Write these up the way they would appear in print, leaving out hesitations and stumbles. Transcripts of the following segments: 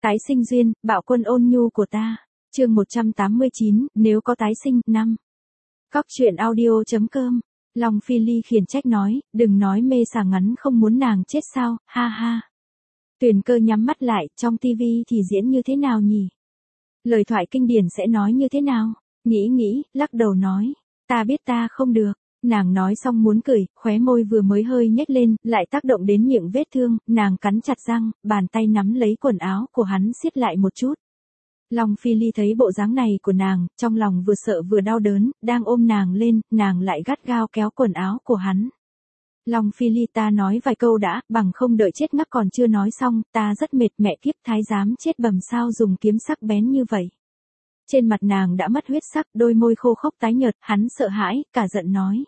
Tái sinh duyên, bạo quân ôn nhu của ta. Chương 189, nếu có tái sinh, 5. Cóc truyện audio.com. Long Phi Ly khiển trách nói, đừng nói mê sảng ngắn không muốn nàng chết sao, ha ha. Tuyền Cơ nhắm mắt lại, trong tivi thì diễn như thế nào nhỉ? Lời thoại kinh điển sẽ nói như thế nào? Nghĩ, lắc đầu nói, ta biết ta không được. Nàng nói xong muốn cười, khóe môi vừa mới hơi nhếch lên, lại tác động đến miệng vết thương, nàng cắn chặt răng, bàn tay nắm lấy quần áo của hắn siết lại một chút. Long Phi Ly thấy bộ dáng này của nàng, trong lòng vừa sợ vừa đau đớn, đang ôm nàng lên, nàng lại gắt gao kéo quần áo của hắn. Long Phi Ly, ta nói vài câu đã, bằng không đợi chết ngắc còn chưa nói xong, ta rất mệt, mẹ kiếp thái giám chết bầm sao dùng kiếm sắc bén như vậy. Trên mặt nàng đã mất huyết sắc, đôi môi khô khốc tái nhợt, hắn sợ hãi, cả giận nói.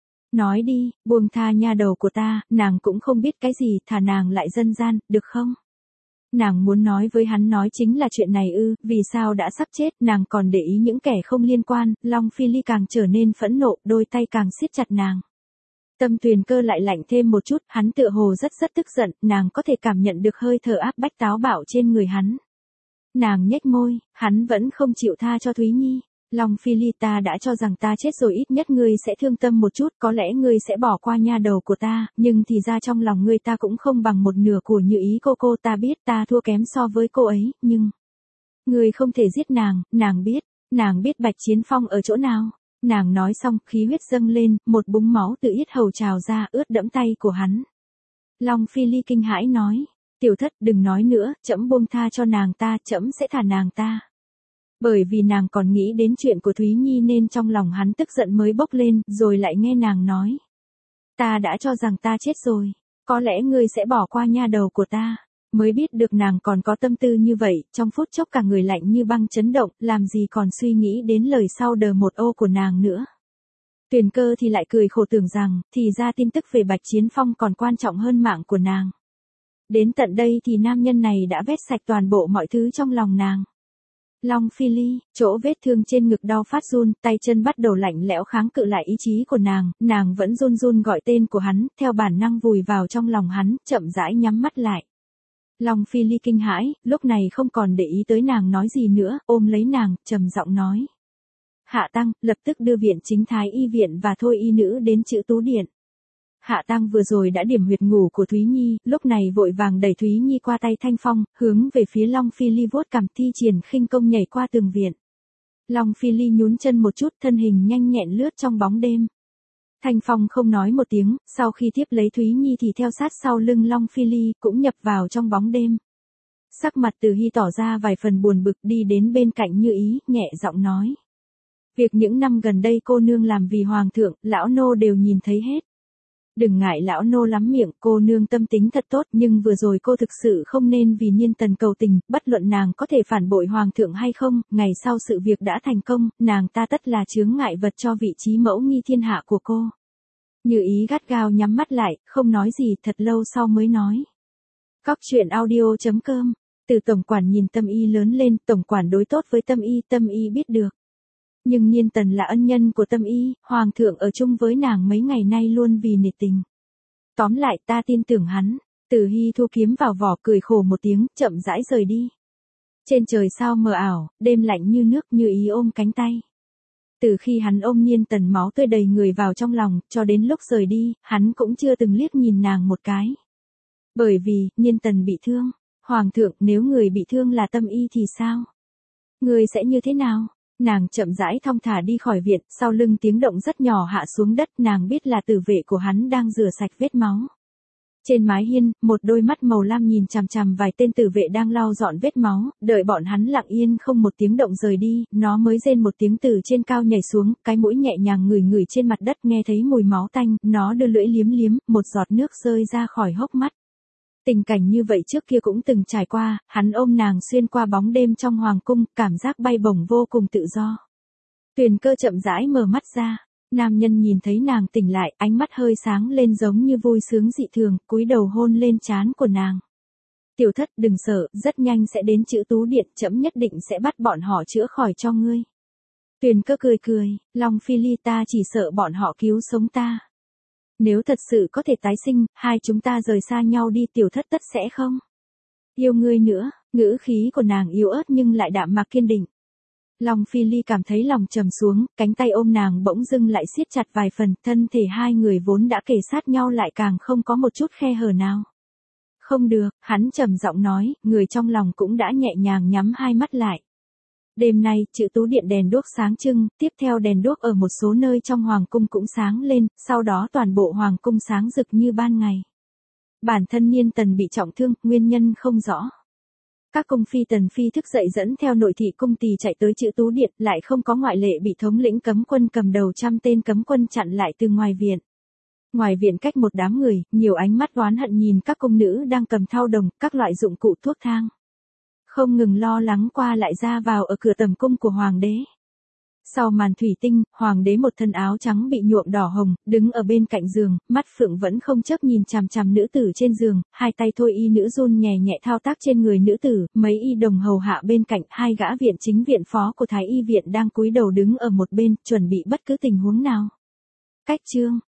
Nói đi, buông tha nha đầu của ta, nàng cũng không biết cái gì, thả nàng lại dân gian, được không? Nàng muốn nói với hắn nói chính là chuyện này ư, vì sao đã sắp chết, nàng còn để ý những kẻ không liên quan, Long Phi Ly càng trở nên phẫn nộ, đôi tay càng siết chặt nàng. Tâm Tuyền Cơ lại lạnh thêm một chút, hắn tựa hồ rất tức giận, nàng có thể cảm nhận được hơi thở áp bách táo bạo trên người hắn. Nàng nhếch môi, hắn vẫn không chịu tha cho Thúy Nhi. Long Phi Ly, ta đã cho rằng ta chết rồi, ít nhất ngươi sẽ thương tâm một chút, có lẽ ngươi sẽ bỏ qua nha đầu của ta, nhưng thì ra trong lòng ngươi ta cũng không bằng một nửa của Như Ý cô, ta biết ta thua kém so với cô ấy, nhưng ngươi không thể giết nàng biết Bạch Chiến Phong ở chỗ nào. Nàng nói xong, khí huyết dâng lên, một búng máu từ yết hầu trào ra, ướt đẫm tay của hắn. Long Phi Ly kinh hãi nói, tiểu thất đừng nói nữa, trẫm buông tha cho nàng ta, trẫm sẽ thả nàng ta. Bởi vì nàng còn nghĩ đến chuyện của Thúy Nhi nên trong lòng hắn tức giận mới bốc lên, rồi lại nghe nàng nói. Ta đã cho rằng ta chết rồi, có lẽ ngươi sẽ bỏ qua nha đầu của ta, mới biết được nàng còn có tâm tư như vậy, trong phút chốc cả người lạnh như băng chấn động, làm gì còn suy nghĩ đến lời sau đờ một ô của nàng nữa. Tuyền Cơ thì lại cười khổ tưởng rằng, thì ra tin tức về Bạch Chiến Phong còn quan trọng hơn mạng của nàng. Đến tận đây thì nam nhân này đã vét sạch toàn bộ mọi thứ trong lòng nàng. Long Phi Ly, chỗ vết thương trên ngực đau phát run, tay chân bắt đầu lạnh lẽo kháng cự lại ý chí của nàng vẫn run gọi tên của hắn, theo bản năng vùi vào trong lòng hắn, chậm rãi nhắm mắt lại. Long Phi Ly kinh hãi, lúc này không còn để ý tới nàng nói gì nữa, ôm lấy nàng, trầm giọng nói. Hạ Tăng, lập tức đưa viện chính thái y viện và thôi y nữ đến Chữ Tú Điện. Hạ Tăng vừa rồi đã điểm huyệt ngủ của Thúy Nhi, lúc này vội vàng đẩy Thúy Nhi qua tay Thanh Phong, hướng về phía Long Phi Ly vuốt cằm, thi triển khinh công nhảy qua tường viện. Long Phi Ly nhún chân một chút, thân hình nhanh nhẹn lướt trong bóng đêm. Thanh Phong không nói một tiếng, sau khi tiếp lấy Thúy Nhi thì theo sát sau lưng Long Phi Ly, cũng nhập vào trong bóng đêm. Sắc mặt Từ Hy tỏ ra vài phần buồn bực, đi đến bên cạnh Như Ý, nhẹ giọng nói. Việc những năm gần đây cô nương làm vì hoàng thượng, lão nô đều nhìn thấy hết. Đừng ngại lão nô lắm miệng, cô nương tâm tính thật tốt, nhưng vừa rồi cô thực sự không nên vì Niên Tần cầu tình, bất luận nàng có thể phản bội hoàng thượng hay không, ngày sau sự việc đã thành công, nàng ta tất là chướng ngại vật cho vị trí mẫu nghi thiên hạ của cô. Như Ý gắt gao nhắm mắt lại, không nói gì, thật lâu sau mới nói. Cóc truyện audio.com. Từ tổng quản nhìn Tâm Y lớn lên, tổng quản đối tốt với Tâm Y biết được. Nhưng Niên Tần là ân nhân của Tâm Y, hoàng thượng ở chung với nàng mấy ngày nay luôn vì nể tình. Tóm lại ta tin tưởng hắn. Từ Hy thu kiếm vào vỏ, cười khổ một tiếng, chậm rãi rời đi. Trên trời sao mờ ảo, đêm lạnh như nước, Như Ý ôm cánh tay. Từ khi hắn ôm Niên Tần máu tươi đầy người vào trong lòng, cho đến lúc rời đi, hắn cũng chưa từng liếc nhìn nàng một cái. Bởi vì, Niên Tần bị thương. Hoàng thượng, nếu người bị thương là Tâm Y thì sao? Người sẽ như thế nào? Nàng chậm rãi thong thả đi khỏi viện, sau lưng tiếng động rất nhỏ hạ xuống đất, nàng biết là tử vệ của hắn đang rửa sạch vết máu. Trên mái hiên, một đôi mắt màu lam nhìn chằm chằm vài tên tử vệ đang lau dọn vết máu, đợi bọn hắn lặng yên không một tiếng động rời đi, nó mới rên một tiếng từ trên cao nhảy xuống, cái mũi nhẹ nhàng ngửi trên mặt đất, nghe thấy mùi máu tanh, nó đưa lưỡi liếm, một giọt nước rơi ra khỏi hốc mắt. Tình cảnh như vậy trước kia cũng từng trải qua, hắn ôm nàng xuyên qua bóng đêm trong hoàng cung, cảm giác bay bổng vô cùng tự do. Tuyền Cơ chậm rãi mở mắt ra, nam nhân nhìn thấy nàng tỉnh lại, ánh mắt hơi sáng lên giống như vui sướng dị thường, cúi đầu hôn lên trán của nàng. Tiểu thất đừng sợ, rất nhanh sẽ đến Chữ Tú Điện, trẫm nhất định sẽ bắt bọn họ chữa khỏi cho ngươi. Tuyền Cơ cười, Long Phi Ly, ta chỉ sợ bọn họ cứu sống ta. Nếu thật sự có thể tái sinh, hai chúng ta rời xa nhau đi, tiểu thất tất sẽ không yêu ngươi nữa. Ngữ khí của nàng yếu ớt nhưng lại đạm mạc kiên định. Long Phi Ly cảm thấy lòng trầm xuống, cánh tay ôm nàng bỗng dưng lại siết chặt vài phần, thân thể hai người vốn đã kề sát nhau lại càng không có một chút khe hở nào. Không được, hắn trầm giọng nói, người trong lòng cũng đã nhẹ nhàng nhắm hai mắt lại. Đêm nay, Chữ Tú Điện đèn đuốc sáng trưng, tiếp theo đèn đuốc ở một số nơi trong hoàng cung cũng sáng lên, sau đó toàn bộ hoàng cung sáng rực như ban ngày. Bản thân Niên Tần bị trọng thương, nguyên nhân không rõ. Các cung phi tần phi thức dậy dẫn theo nội thị cung tỳ chạy tới Chữ Tú Điện, lại không có ngoại lệ bị thống lĩnh cấm quân cầm đầu trăm tên cấm quân chặn lại từ ngoài viện. Ngoài viện cách một đám người, nhiều ánh mắt oán hận nhìn các cung nữ đang cầm thao đồng, các loại dụng cụ thuốc thang. Không ngừng lo lắng qua lại ra vào ở cửa tầm cung của hoàng đế. Sau màn thủy tinh, hoàng đế một thân áo trắng bị nhuộm đỏ hồng, đứng ở bên cạnh giường, mắt phượng vẫn không chớp nhìn chằm chằm nữ tử trên giường, hai tay thôi y nữ run nhẹ nhẹ thao tác trên người nữ tử, mấy y đồng hầu hạ bên cạnh, hai gã viện chính viện phó của thái y viện đang cúi đầu đứng ở một bên, chuẩn bị bất cứ tình huống nào. Cách chương